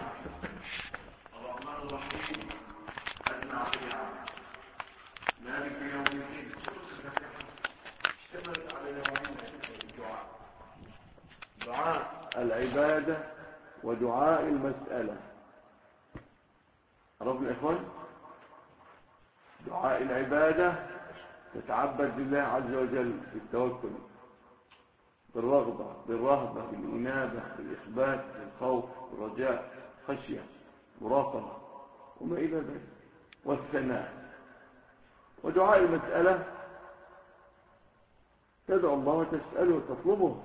الرحمن الرحيم مالك يوم الدين اشتملت على نوعين الدعاء: دعاء العبادة ودعاء المسألة. عرفنا يا إخوان؟ دعاء العبادة تتعبد لله عز وجل بالتوكل، بالرغبة، بالرهبة، بالإنابة، بالإخبات، بالخوف، بالرجاء، خشية، مراقبة وما إلى ذلك، والثناء. ودعاء المسألة تدعو الله وتسأله وتطلبه،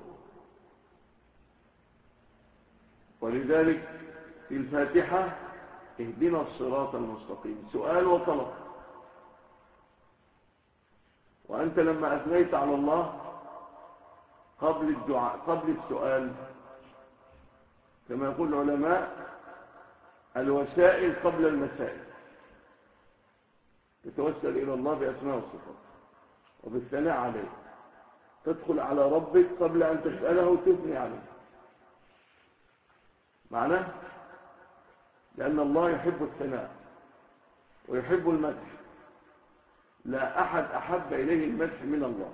ولذلك في الفاتحة اهدنا الصراط المستقيم، سؤال وطلب. وأنت لما أثنيت على الله قبل الدعاء قبل السؤال، كما يقول العلماء الوسائل قبل المسائل، تتوسل إلى الله بأسماء وصفات وبالثناء عليه، تدخل على ربك قبل أن تسأله وتثني عليه. معناه لأن الله يحب الثناء ويحب المدح، لا أحد أحب إليه المدح من الله،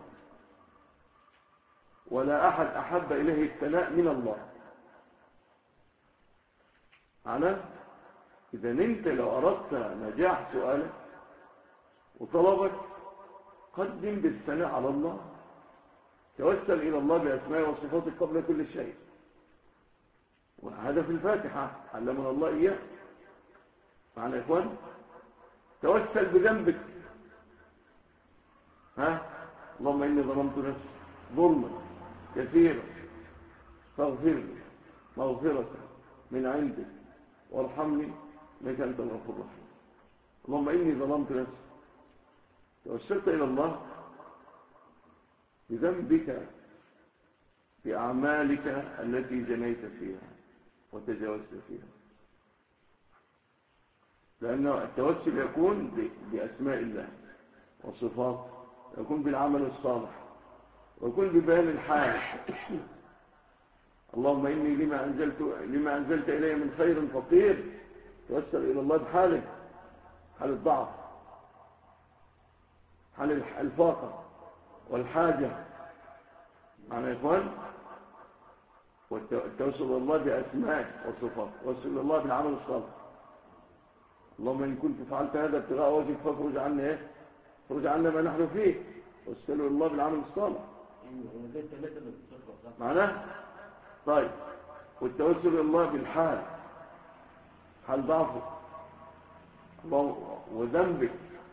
ولا أحد أحب إليه الثناء من الله. معناه إذا أنت لو أردت نجاح سؤالك وطلبك قدم بالثناء على الله، توسل إلى الله بأسماء وصفاته قبل كل شيء. وهذا في الفاتحة علمنا الله إياه. معنى يا إخوان توسل بذنبك. اللهم إني ظلمت نفسي ظلما كثيرا فاغفر لي مغفرة من عندك وارحمني إنك أنت الغفور الرحيم. اللهم إني ظلمت نفسي، توسلت إلى الله بذنبك بأعمالك التي جنيت فيها وتجاوزت فيها، لأن التوسل يكون بأسماء الله وصفات، يكون بالعمل الصالح، ويكون ببيان الحال. اللهم إني لما أنزلت إلي من خير فقير، توسل إلى الله بحالك، حال الضعف، حال الفاقة والحاجة. معنى يا إخوان والتوسل إلى الله بأسماء وصفات، والتوسل إلى الله بالعمل الصالح. اللهم إن كنت فعلت هذا ابتغاء وجهك فاخرج عنا خرج عنا ما نحن فيه، والتوسل إلى الله بالعمل الصالح. معناه طيب. والتوسل إلى الله بالحال، حال ضعفك وذنبك،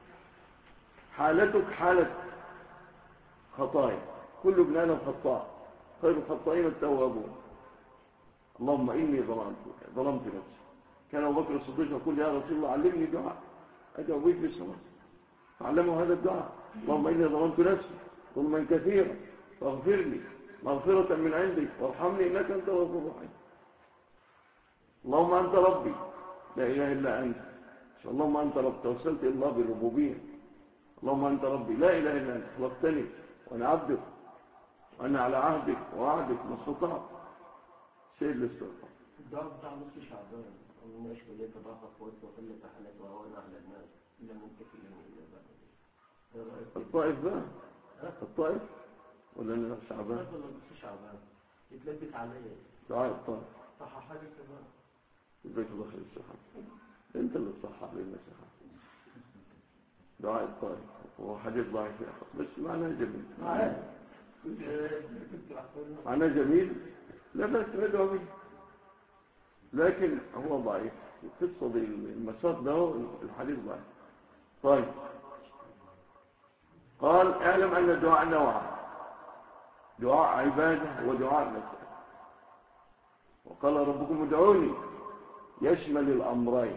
حالتك حالة خطايا، كل ابن آدم خطاء، خير الخطائين التوابون. اللهم إني ظلمت نفسي. كان أبو بكر الصديق يقول يا رسول الله علمني دعاء أدعو به في الصلاة، فعلمه هذا الدعاء: اللهم إني ظلمت نفسي ظلما كثيرا فاغفر لي مغفرة من عندك وارحمني إنك أنت الغفور الرحيم. اللهم أنت ربي لا إله إلا أنت. اللهم أنت رب، توسلت إلى الله بالربوبية. اللهم أنت ربي لا إله إلا أنت، خلقتني وأنا عبدك وأنا على عهدك ووعدك ما استطعت. سيد الاستغفار. الدعاء بتاع نص شعبان ومن أشكال لك ضعف قوتي وقلة حالتي وأنا على الناس إلا من كفيل إلا بعد. الطائف بقى الطائف ولا شعبان؟ نص شعبان يتلبس عليا دعاء الطائف صح حاجة كمان البيت داخل السحاب. انت اللي تصحح لنا سحاب. دعاء الطائف هو حديث ضعيف يا أخي، بس معناه جميل. معناه جميل لا بس ندعو به، لكن هو ضعيف. القصة دي المساق ده الحديث ضعيف. طيب قال اعلم أن الدعاء نوعان: دعاء عبادة ودعاء مسألة. وقال ربكم ادعوني يشمل الأمرين،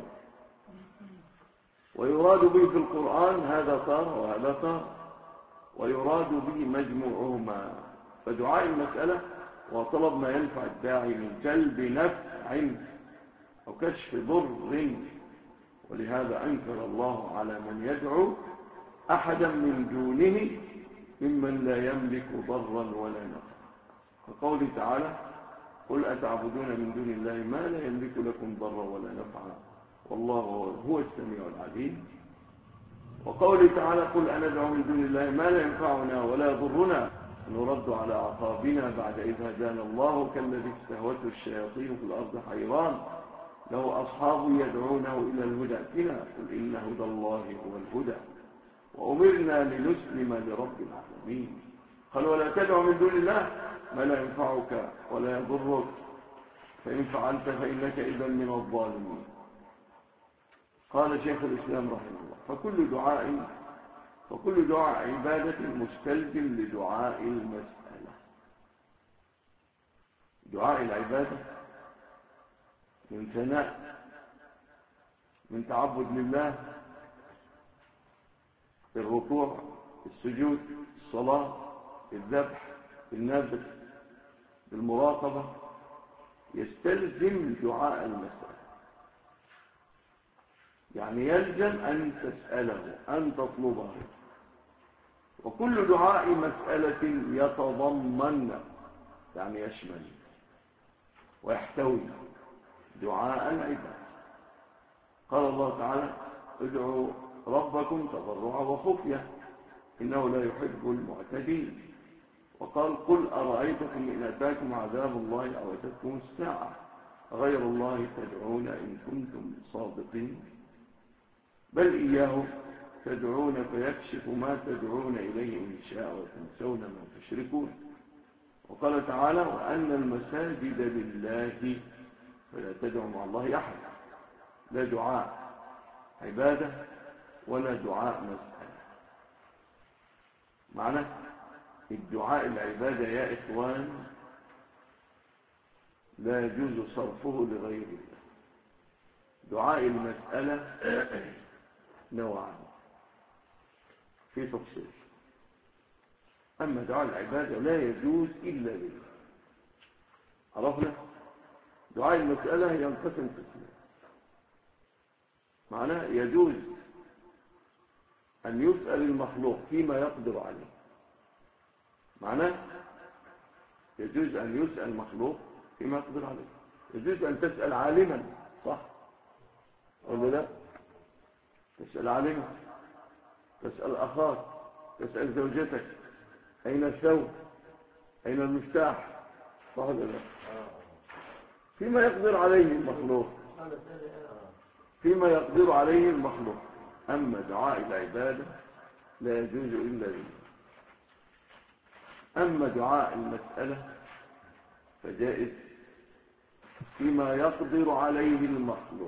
ويراد به في القرآن هذا طار وهذا طار، ويراد به مجموعهما. فدعاء المسألة وطلب ما ينفع الداعي من جلب نفع أو كشف ضر، ولهذا أنكر الله على من يدعو أحدا من دونه ممن لا يملك ضرا ولا نفعا. فقوله تعالى قل أتعبدون من دون الله ما لا يملك لكم ضرا ولا نفعا والله هو السميع العليم. وقوله تعالى قل أندعو من دون الله ما لا ينفعنا ولا يضرنا نرد على أعقابنا بعد إذ هدانا الله كالذي استهوته الشياطين في الأرض حيران له أصحاب يدعونه إلى الهدى ائتنا قل إن هدى الله هو الهدى وأمرنا لنسلم لرب العالمين. قال ولا تدع من دون الله ما لا ينفعك ولا يضرك فإن فعلت فإنك إذا من الظالمين. قال شيخ الإسلام رحمه الله فكل دعاء عبادة مستلزم لدعاء المسألة. دعاء العبادة من ثناء من تعبد لله الركوع السجود الصلاة الذبح النذر المراقبة يستلزم دعاء المسألة، يعني يلزم أن تسأله أن تطلبه. وكل دعاء مسألة يتضمن يعني يشمل ويحتوي دعاء العباد. قال الله تعالى ادعوا ربكم تضرعا وخفية إنه لا يحب المعتدين. وقال قل أرأيتكم إن أتاكم عذاب الله أو أتتكم الساعة غير الله تدعون إن كنتم صادقين بل إياه تدعون فيكشف ما تدعون إليه إن شاء وتنسون ما تشركون. وقال تعالى وأن المساجد لله فلا تدعوا مع الله أحد. لا دعاء عبادة ولا دعاء مسألة. معنى الدعاء العبادة يا إخوان لا يجوز صرفه لغير الله. دعاء المسألة نوعان في تفصيل. أما دعاء العبادة لا يجوز إلا لله. عرفنا دعاء المسألة ينقسم قسمين. معناه يجوز أن يسأل المخلوق فيما يقدر عليه. معناه يجوز أن يسأل المخلوق فيما يقدر عليه. يجوز أن تسأل عالما صح ولا لا؟ تسأل عالما تسأل أخاك تسأل زوجتك أين الثوب أين المفتاح صح ولا لا؟ فيما يقدر عليه المخلوق فيما يقدر عليه المخلوق. أما دعاء العبادة لا يجوز إلا لله. أما دعاء المسألة فجائز فيما يقدر عليه المخلوق.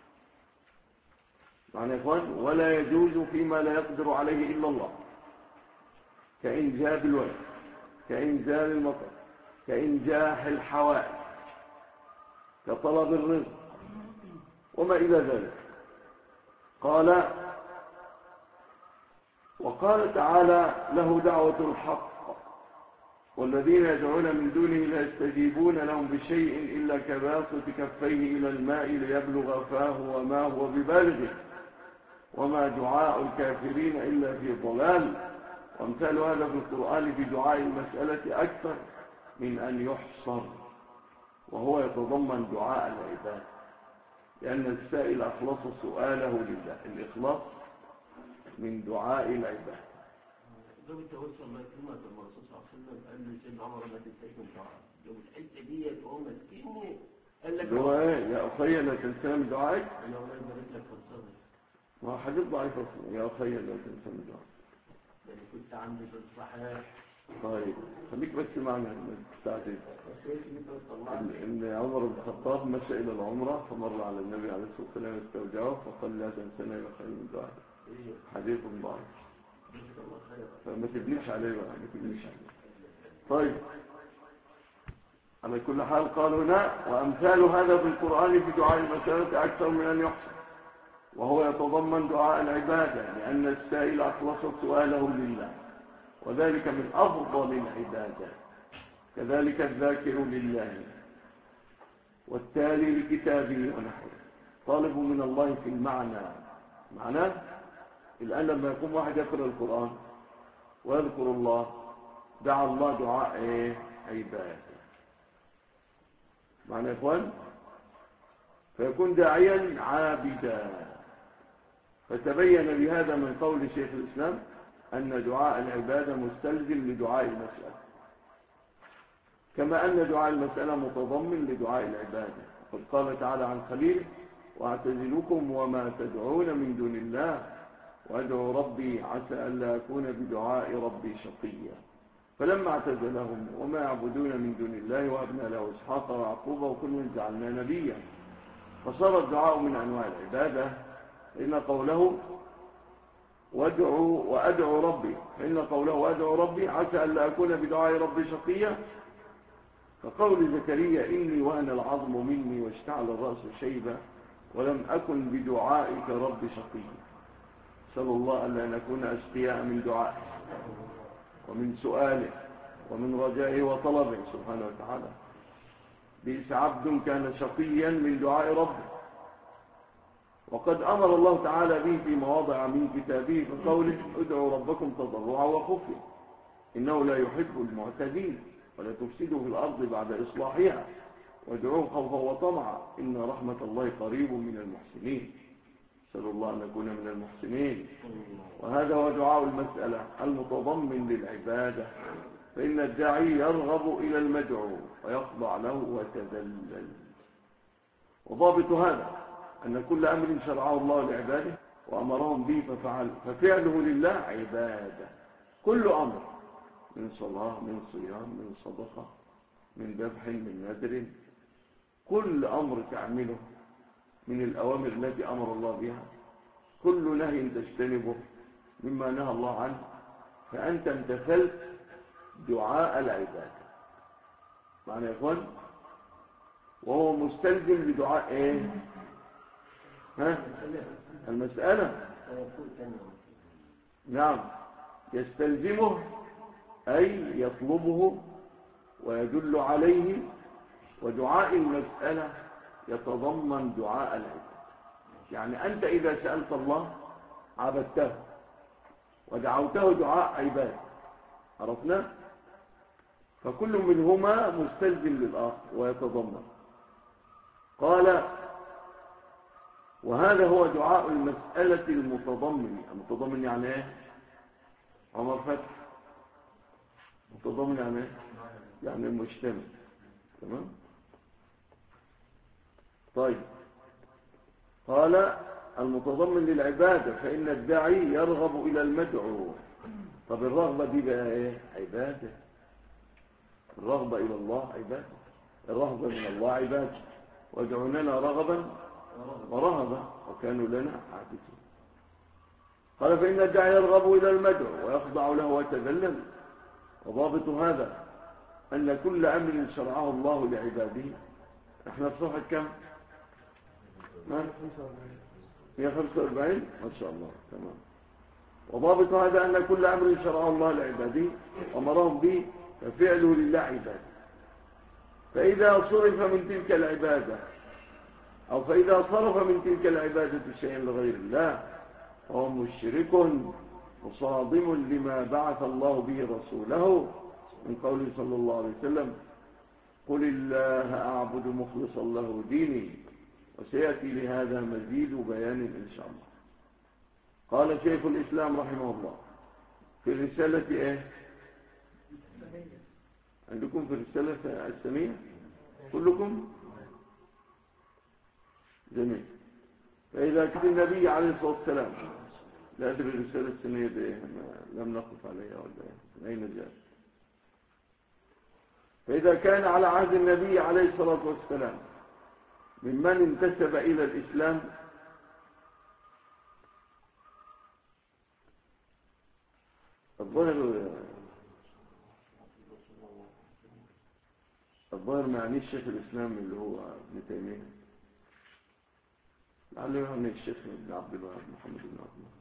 معنى يا إخوان ولا يجوز فيما لا يقدر عليه إلا الله كإنجاب الولد كإنزال المطر كإنجاح الحوائج كطلب الرزق وما إلى ذلك. وقال تعالى له دعوة الحق والذين يدعون من دونه لا يستجيبون لهم بشيء إلا كباسط كفيه إلى الماء ليبلغ فاه وما هو ببالغه وما دعاء الكافرين إلا في ضلال. وامثال هذا في القرآن في دعاء المسألة أكثر من أن يحصر وهو يتضمن دعاء العباد لأن السائل أخلص سؤاله لله. الإخلاص من دعاء العباد. لو التوسل ما كلمة الرسول صلى الله عليه وسلم قال له سيدنا عمر ما تنساش من دعاء لو الحته ديت وهم مسكيني قال لك هو ايه يا اخي لا تنسى من دعائك. انا الله يبارك لك في الصبر. ما حدث ضعيف يا اخي لا تنسى من دعائك. يعني كنت عندي في الصحيح. طيب خليك بس معنا ما تستعجل. ان عمر بن الخطاب مشى الى العمره فمر على النبي عليه الصلاه والسلام يستودعه فقال لا تنسنا يا خير من دعائك. حديث ضعيف فما تبنيش عليه بقى ما تبنيش عليه. طيب على كل حال قال هنا وأمثال هذا في القرآن في دعاء المسألة أكثر من أن يحصى وهو يتضمن دعاء العبادة لأن السائل أخلص سؤاله لله وذلك من أفضل العبادات. كذلك الذاكر لله والتالي لكتابه ونحوه طالب من الله في المعنى. معناه الآن لما يقوم واحد يقرأ القرآن ويذكر الله دعا الله دعاء عبادة. معنى يا إخوان، فيكون داعيا عابدا. فتبين بهذا من قول شيخ الإسلام أن دعاء العبادة مستلزم لدعاء المسألة، كما أن دعاء المسألة متضمن لدعاء العبادة. قد قال تعالى عن خليله: واعتزلكم وما تدعون من دون الله وأدعو ربي عسى ألا أكون بدعاء ربي شقيا. فلما اعتزلهم وما يعبدون من دون الله وهبنا له إسحاق ويعقوب وكلا جعلنا نبيا. فصار الدعاء من أنواع العبادة، إن قوله وأدعو ربي، فإن قوله وأدعو ربي عسى ألا أكون بدعاء ربي شقيا كقول زكريا: إني وهن العظم مني واشتعل الرأس شيبا ولم أكن بدعائك ربي شقيا. نسأل الله ألا نكون أشقياء من دعائه ومن سؤاله ومن رجائه وطلبه سبحانه وتعالى. بئس عبد كان شقيا من دعاء ربه. وقد أمر الله تعالى به في مواضع من كتابه بقوله: ادعوا ربكم تضرعا وخفيا إنه لا يحب المعتدين ولا تفسدوا في الأرض بعد إصلاحها وادعوه خوفا وطمعا إن رحمة الله قريب من المحسنين. نسأل الله أن نكون من المحسنين. وهذا هو دعاء المسألة المتضمن للعبادة، فإن الداعي يرغب إلى المدعو ويخضع له وتذلل. وضابط هذا أن كل أمر شرعه الله لعباده وأمرهم به ففعله لله عبادة. كل أمر من صلاة من صيام من صدقة من ذبح من نذر، كل أمر تعمله من الأوامر التي أمر الله بها، كل نهي تجتنبه مما نهى الله عنه، فأنت امتثلت دعاء العبادة. معنى يا إخوان، وهو مستلزم لدعاء إيه؟ المسألة. نعم، يستلزمه أي يطلبه ويدل عليه. ودعاء المسألة يتضمن دعاء العبادة. يعني أنت إذا سألت الله عبدته ودعوته دعاء عبادة، عرفنا؟ فكل منهما مستلزم للآخر ويتضمن. قال: وهذا هو دعاء المسألة المتضمن يعني ايه؟ عمر فتح متضمن يعني ايه؟ يعني المجتمع. تمام؟ طيب، قال: المتضمن للعبادة فإن الداعي يرغب إلى المدعو. طب الرغبة دي بقى ايه؟ عبادة. الرغبة إلى الله عبادة، الرغبة من الله عبادة. وادعوا لنا رغبا ورهبا وكانوا لنا عابدين. قال: فإن الداعي يرغب إلى المدعو ويخضع له ويتذلل. وضابط هذا أن كل أمر شرعه الله لعباده. احنا في صفحة كم؟ 145. ما شاء الله، تمام. وضابط هذا أن كل أمر شرعه الله لعباده أمرهم به ففعله لله عباده. فإذا صرف من تلك العبادة أو فإذا صرف من تلك العبادة شيئا لغير الله فهو مشرك مصادم لما بعث الله به رسوله من قوله صلى الله عليه وسلم: قل الله أعبد مخلصا له ديني. وسيأتي لهذا مزيد بيان إن شاء الله. قال شيخ الإسلام رحمه الله في الرسالة إيه؟ عندكم في الرسالة السمية كلكم؟ جميل. فإذا كان النبي عليه الصلاة والسلام، لا أدري الرسالة السنية دي لم نقف عليها ولا من أين جاءت. فإذا كان على عهد النبي عليه الصلاة والسلام ممن انتسب إلى الإسلام الظاهر معني الشيخ الإسلام اللي هو ابن تيمية، لعله يعني الشيخ ابن عبد الوهاب محمد بن عبد الوهاب.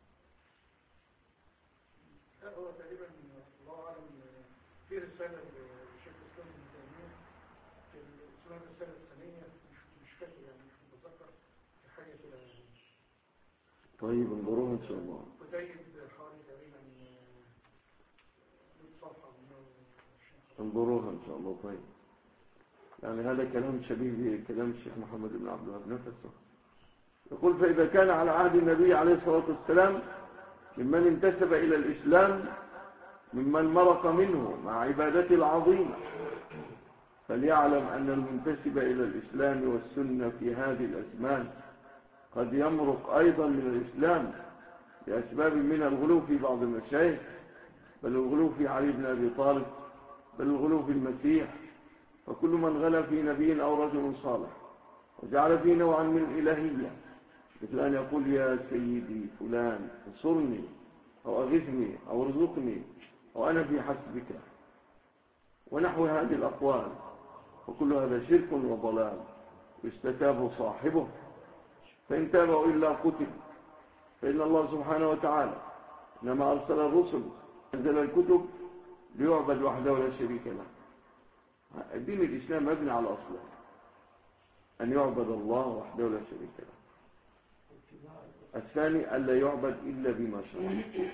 هو تقريبا الله أعلم في رسالة للشيخ الإسلام ابن تيمية اسمها الرسالة الثانية، مش فاكر يعني، مش متذكر حاجة كده يعني. طيب انظروها إن شاء الله. كتيب حوالي تقريبا 100 صفحة. انظروها إن شاء الله. طيب، يعني هذا كلام شبيه بكلام الشيخ محمد بن عبد الوهاب نفسه. يقول فإذا كان على عهد النبي عليه الصلاة والسلام ممن انتسب إلى الإسلام ممن مرق منه مع عبادته العظيمة، فليعلم أن المنتسب إلى الإسلام والسنة في هذه الأزمان قد يمرق أيضا من الإسلام لأسباب من الغلو في بعض المشايخ، بل الغلو في علي بن أبي طالب، بل الغلو في المسيح. فكل من غلا في نبي أو رجل صالح وجعل فيه نوعا من الإلهية، مثل أن يقول يا سيدي فلان انصرني أو أغثني أو ارزقني أو أنا في حسبك ونحو هذه الأقوال، وكل هذا شرك وضلال يستتاب صاحبه، فإن تابوا إلا قتل. فإن الله سبحانه وتعالى إنما أرسل الرسل أنزل الكتب ليعبد وحده ولا شريك له. الدين الإسلام مبني على أصله أن يعبد الله وحده ولا شريك له. الثاني ألا يعبد إلا بما شرع.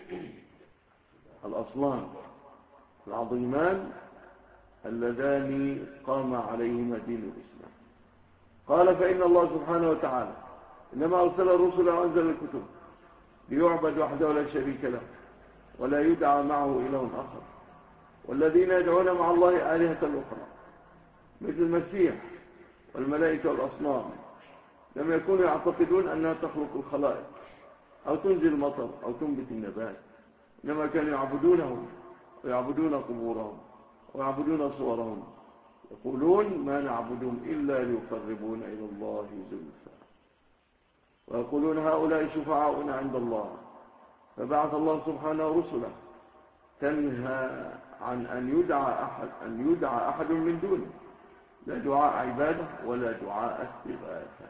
الأصلان العظيمان اللذان قام عليهما دين الإسلام. قال فإن الله سبحانه وتعالى إنما أرسل الرسل وأنزل الكتب ليعبد وحده ولا شريك له ولا يدعى معه إله آخر، والذين يدعون مع الله آلهة أخرى مثل المسيح والملائكة والأصنام لم يكونوا يعتقدون أنها تخلق الخلائق أو تنزل المطر أو تنبت النبات، إنما كانوا يعبدونهم ويعبدون قبورهم ويعبدون صورهم، يقولون ما نعبدهم إلا ليقربونا إلى الله زلفى، ويقولون هؤلاء شفعاؤنا عند الله. فبعث الله سبحانه رسله تنهى عن أن يدعى أحد من دونه، لا دعاء عبادة ولا دعاء استغاثة.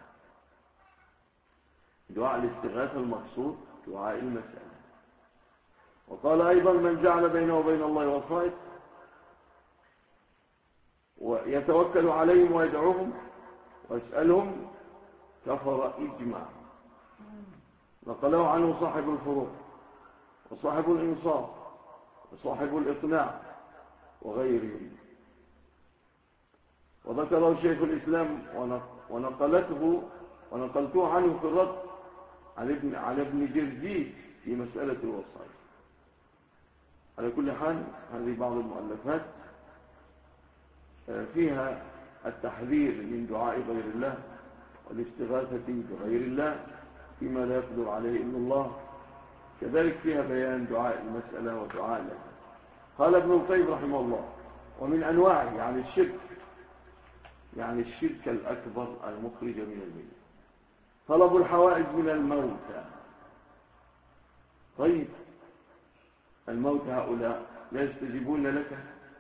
دعاء الاستغاثة المقصود دعاء المسألة. وقال أيضا من جعل بينه وبين الله وسائط ويتوكل عليهم ويدعوهم ويسألهم كفر إجماع. نقله عنه صاحب الفروع وصاحب الإنصاف وصاحب الإقناع وغيرهم. وذكره شيخ الإسلام ونقلته عنه في الرد على ابن جرجيس في مسألة الوصايا. على كل حال هذه بعض المؤلفات فيها التحذير من دعاء غير الله والاستغاثة بغير الله فيما لا يقدر عليه إلا الله، كذلك فيها بيان دعاء المسألة ودعاء الله. قال ابن القيم رحمه الله ومن أنواعه يعني الشرك الأكبر المخرج من الملة طلب الحوائج من الموتى. طيب الموتى هؤلاء لا يستجيبون لك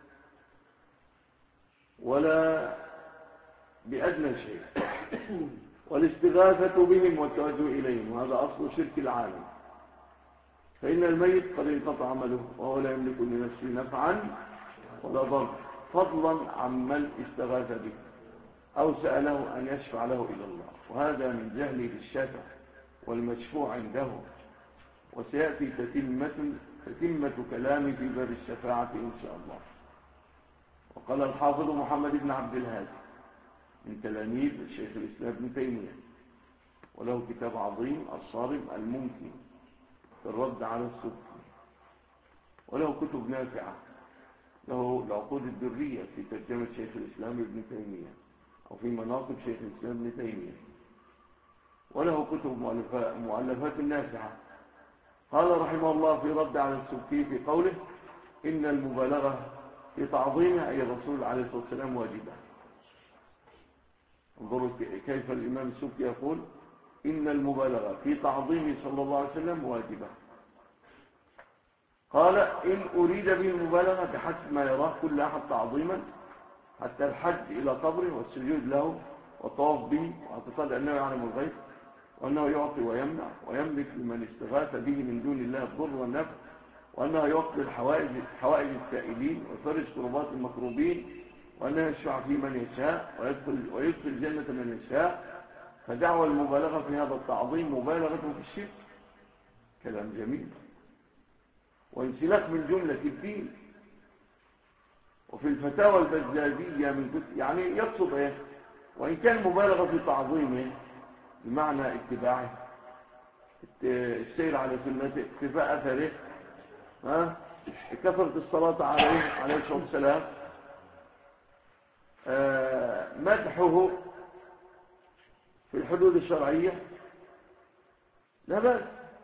ولا بأدنى شيء، والاستغاثة بهم والتوجه إليهم وهذا أصل شرك العالم، فإن الميت قد انقطع عمله وهو لا يملك لنفسه نفعا ولا ضر، فضلا عمن استغاث به أو سأله أن يشفع له إلى الله، وهذا من جهله بالشافع والمشفوع عنده. وسيأتي تتمة كلامي في باب الشفاعة إن شاء الله. وقال الحافظ محمد بن عبد الهادي من تلاميذ الشيخ الإسلام ابن تيمية، وله كتاب عظيم الصارم الممكن في الرد على السبكي، وله كتب نافعة، له العقود الدرية في ترجمة شيخ الإسلام ابن تيمية أو في مناقب شيخ الإسلام ابن تيمية، وله كتب مؤلفات نافعة. قال رحمه الله في رد على السبكي في قوله إن المبالغة في تعظيمه أي الرسول عليه الصلاة والسلام واجبة. انظروا كيف الإمام السبكي يقول إن المبالغة في تعظيمه صلى الله عليه وسلم واجبة. قال إن أريد به المبالغة بحسب ما يراه كل أحد تعظيما، حتى الحج إلى قبره والسجود له والطواف به واعتقاد أنه يعلم الغيب وأنه يعطي ويمنع ويملك لمن استغاث به من دون الله الضر والنفع، وأنه يقضي حوائج السائلين ويفرج كربات المكروبين، وأنه يشفع في من يشاء ويدخل الجنة من يشاء، فدعوى المبالغة في هذا التعظيم مبالغة في الشرك. كلام جميل وانسلاخ من جملة الدين. وفي الفتاوى البزازية من كتب، يعني يقصد ايه؟ وإن كان مبالغة في تعظيمه بمعنى اتباعه، السير على سنته، اقتفاء أثره، كثرة الصلاة عليه الصلاة والسلام، مدحه في الحدود الشرعية، لا بأس.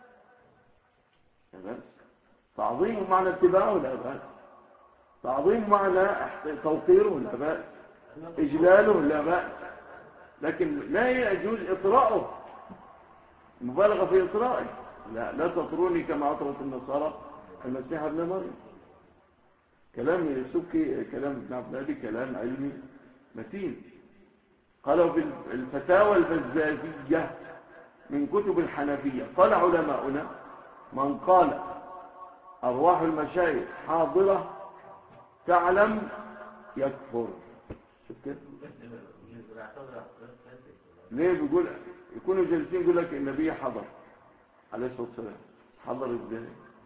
تعظيمه معنى اتباعه لا بأس، تعظيم معنى توقيره لا بأس، إجلاله لا بأس، لكن لا يجوز إطراءه، مبالغة في إطرائه. لا تطروني كما أطرت النصارى المسيح ابن مريم. كلام السكي، كلام ابن عبد الهادي كلام علمي متين. قالوا في الفتاوى البزازية من كتب الحنفية، قال علماؤنا من قال أرواح المشايخ حاضرة تعلم يكفر. شوف كده ليه؟ بيقول يكونوا جالسين يقول لك النبي حضر عليه الصلاة والسلام. حضر ازاي؟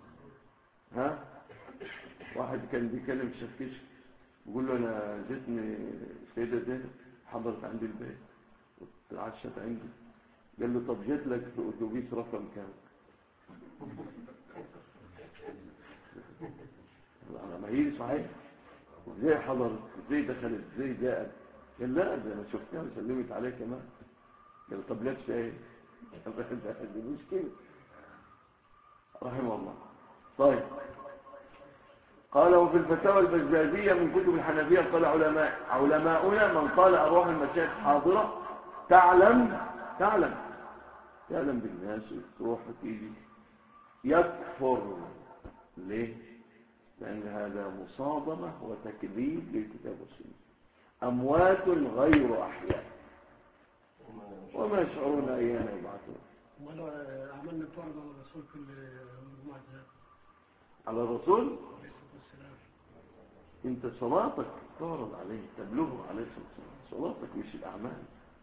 واحد كان بيكلم شفكش بيقول له انا جتني سيدة زينب حضرت عندي البيت واتعشت عندي. قال له طب جيت لك في اتوبيس رقم كام؟ ما هي صحيح، ازاي حضرت، ازاي دخلت، ازاي جاءت؟ قال لا ده انا شفتها وسلمت عليه كمان. قال طب لابسه ايه؟ دي مشكله رحمه الله. طيب قال وفي الفتاوى البزازية من كتب الحنفية قال علماؤنا من قال أرواح المشايخ حاضرة تعلم بالناس وتروح وتيجي يكفر. ليه؟ لأن هذا مصادمة وتكذيب للكتاب والسنة. أموات غير أحياء وما يشعرون أيام يبعثون. ولو عملنا فرض على الرسول في الجمعة على الرسول انت صلاتك تعرض عليه، تبلغه عليه الصلاة والسلام. صلاتك مش الأعمال،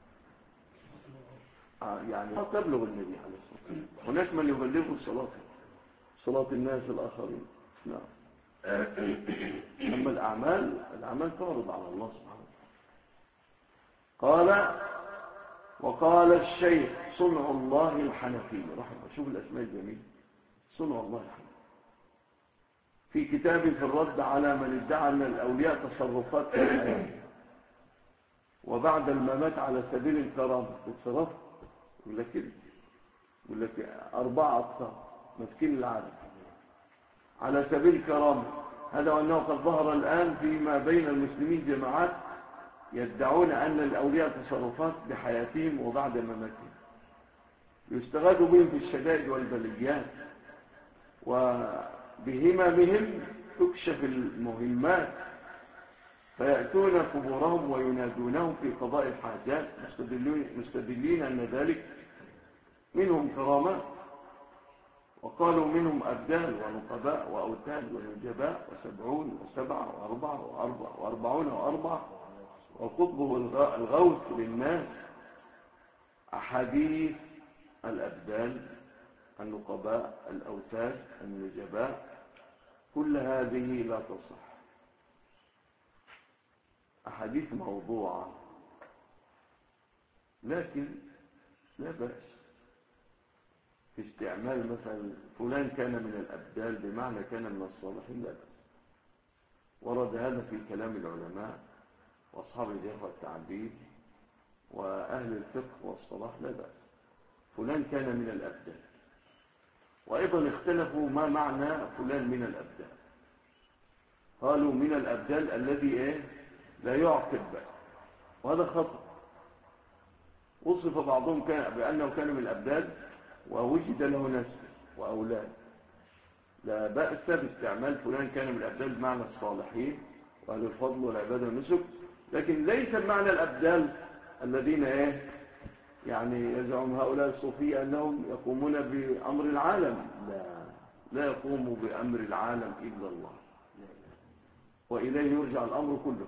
يعني تبلغ النبي عليه الصلاة والسلام. هناك من يبلغه صلاة الناس الآخرين. نعم. أما الأعمال تعرض على الله سبحانه وتعالى. وقال الشيخ صنع الله الحنفي رحمه، شوف الأسماء الجميلة، صنع الله الحنفي، في كتابه في الرد على من ادعى أن الأولياء تصرفات في الحياة وبعد الممات على سبيل الكرامة. اتصرف يقول لك كده، يقول لك 4 أقسام مسكين العالم على سبيل الكرامة. هذا وأنه قد ظهر الآن فيما بين المسلمين جماعات يدعون أن الأولياء تصرفات بحياتهم وبعد مماتهم، يستغاث بهم في الشدائد والبليات، وبهممهم تكشف المهمات، فيأتون قبورهم وينادونهم في قضاء الحاجات مستدلين أن ذلك منهم كرامات. وقالوا منهم أبدال ونقباء وأوتاد ونجباء و70 و7 و4 و40 وقطبه الغوث للناس. أحاديث الأبدال النقباء الأوتاد النجباء كل هذه لا تصح، أحاديث موضوعة، لكن لا بأس في استعمال مثلا فلان كان من الأبدال بمعنى كان من الصالحين، لا بأس. ورد هذا في كلام العلماء وأصحاب الجهة والتعديل وأهل الفقه والصلاح، لا بأس. فلان كان من الأبدال. وأيضا اختلفوا ما معنى فلان من الأبدال. قالوا من الأبدال الذي لا يعقب بقى، وهذا خطأ. وصف بعضهم بأنه كان من الأبدال ووجد له نسل وأولاد، لا بأس باستعمال فلان كان من الأبدال بمعنى الصالحين وأهل الفضل والعبادة والنسك، لكن ليس بمعنى الأبدال الذين يعني يزعم هؤلاء الصوفية أنهم يقومون بأمر العالم. لا يقوم بأمر العالم إلا الله، وإليه يرجع الأمر كله،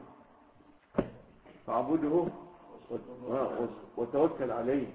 فاعبده وتوكل عليه.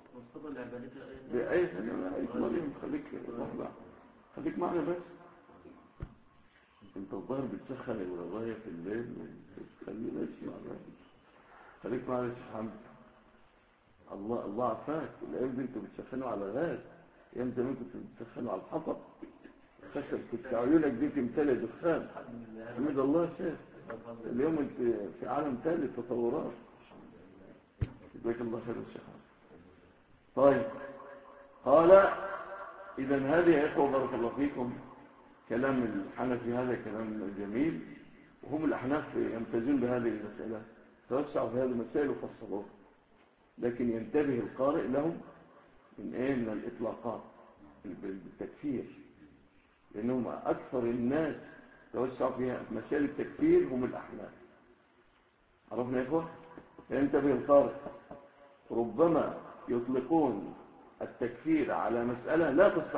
بأي خليك معنا بس. انت الظاهر بتسخن الرغاية في الليل خلينا نسمع بقى. خليك معنا يا شيخ حمد. الله عفاك. الايام دي انتوا بتسخنوا على غاز، ايام زمان كنتوا بتسخنوا على الحطب خشب، كنت عيونك دي تمتلئ دخان. حمد الله يا شيخ. اليوم انت في عالم ثالث تطورات. جزاك الله خير يا شيخ. طيب قال اذا هذه يا اخوه بارك الله فيكم كلام الحنفي، هذا كلام جميل، وهم الاحناف يمتازون بهذه المساله، توسعوا في هذه المسائل وفصلوها، لكن ينتبه القارئ لهم من من الاطلاقات بالتكفير، لانهم اكثر الناس توسعوا فيها مسائل التكفير هم الاحناف. عرفنا يا اخوه؟ ينتبه القارئ، ربما يطلقون التكفير على مسألة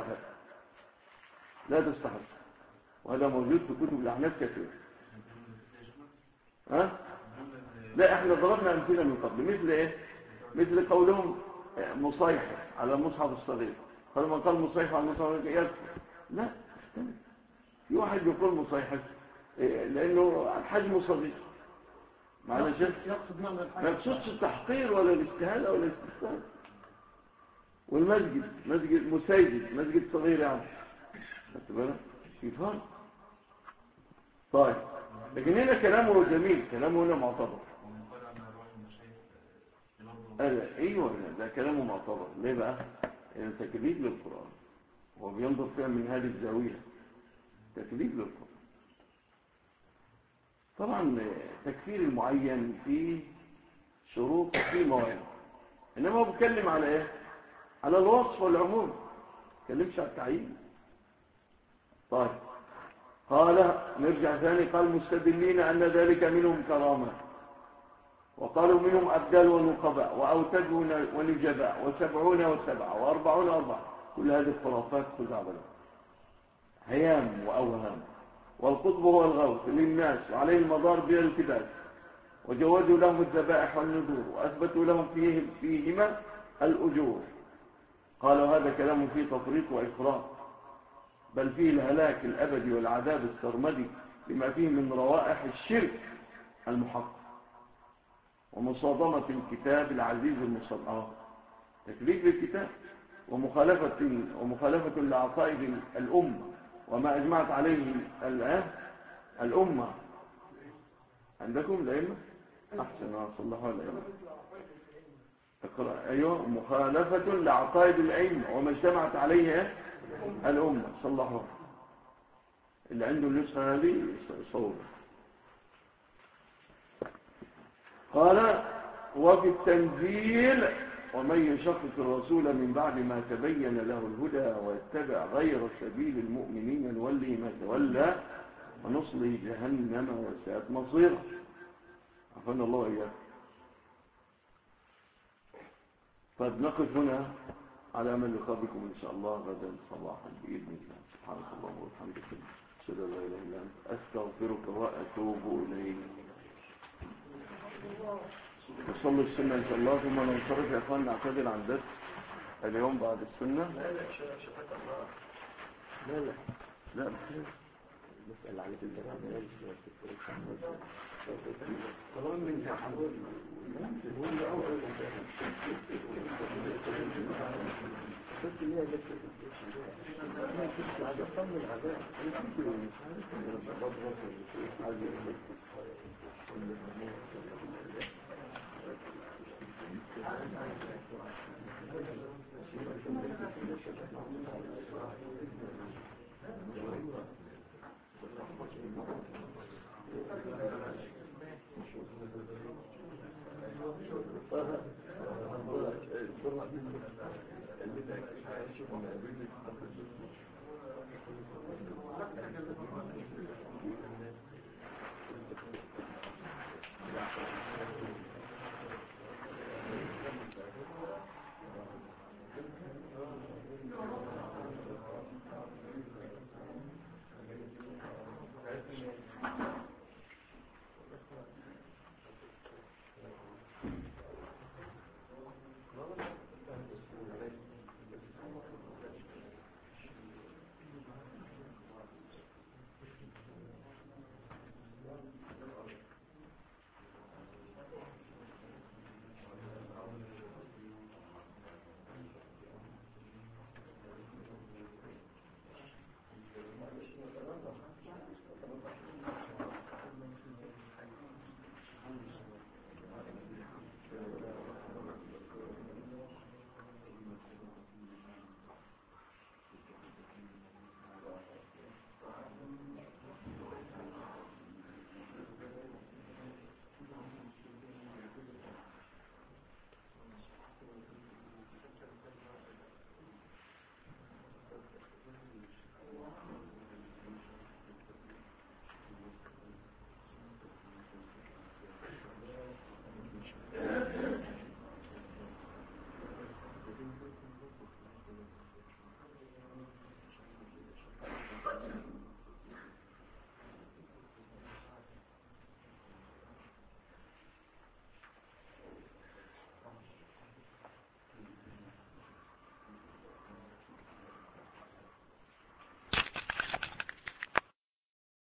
لا تستحق، وهذا موجود في كتب الأحناف كثير. لا احنا ضربنا أمثلة من قبل، مثل مثل قولهم مصيحة على المصحف الصغير، قال من قال مصيحة على المصحف الصغير يكفر. لا، في واحد يقول مصيحة لأنه الحجم صغير، معنا شيء ما يقصدش التحقير ولا الاستهانة ولا الاستهانة. والمسجد مسجد صغير يعني، في فرق. طيب لكن هنا كلامه جميل، كلامه هنا معتبر. ايوه ده كلامه معتبر. ليه بقى؟ تكذيب للقرآن، هو بينظر فيها من هذه الزاوية، تكذيب للقرآن. طبعا تكفير المعين فيه شروط وفيه موانع، انما هو بيتكلم على على الوصف والعموم، ما بيتكلمش على التعيين. طيب قال نرجع ثاني، قال مستدلين ان ذلك منهم كرامه، وقالوا منهم ابدال ونقباء واوتاد ونجباء وسبعون وسبعه واربعون اربعه، كل هذه الخرافات خزعبلة هيام واوهام. والقطب هو الغوث للناس وعليه المدار بلا التباس، وجوزوا لهم الذبائح والنذور واثبتوا لهم فيهما الاجور. قالوا هذا كلام فيه تفريط وافراط، بل فيه الهلاك الابدي والعذاب السرمدي لما فيه من روائح الشرك المحقق ومصادمه الكتاب العزيز المصطفى، تكذيب للكتاب ومخالفه لعقائد الامه وما اجمعت عليه الامه. عندكم الائمه احسن صلحوا الائمه. ايوه، مخالفه لعقائد الائمه وما اجتمعت عليه الامه، صلحوها. اللي عنده النسخه هذه صوب. قال وفي التنزيل ومن يشقق الرسول من بعد ما تبين له الهدى ويتبع غير سبيل المؤمنين نوليه ما تولى ونصله جهنم وساءت مصيره. عفوا الله إياه. فنقف هنا على أمل لقاء بكم إن شاء الله غدا صباحا بإذن الله. سبحانك اللهم وبحمدك أشهد أن لا إله إلا أنت أستغفرك وأتوب إليك. نصلي السنة إن شاء الله ثم ننصرف يا أخوان، نعتذر عن درس اليوم بعد السنة. لا بخير نسأل عليك البرامج طبعا من تحضر بس اللي هي جبت هذا صم العذاب. أنا كنت مش عارف بضغط حاجة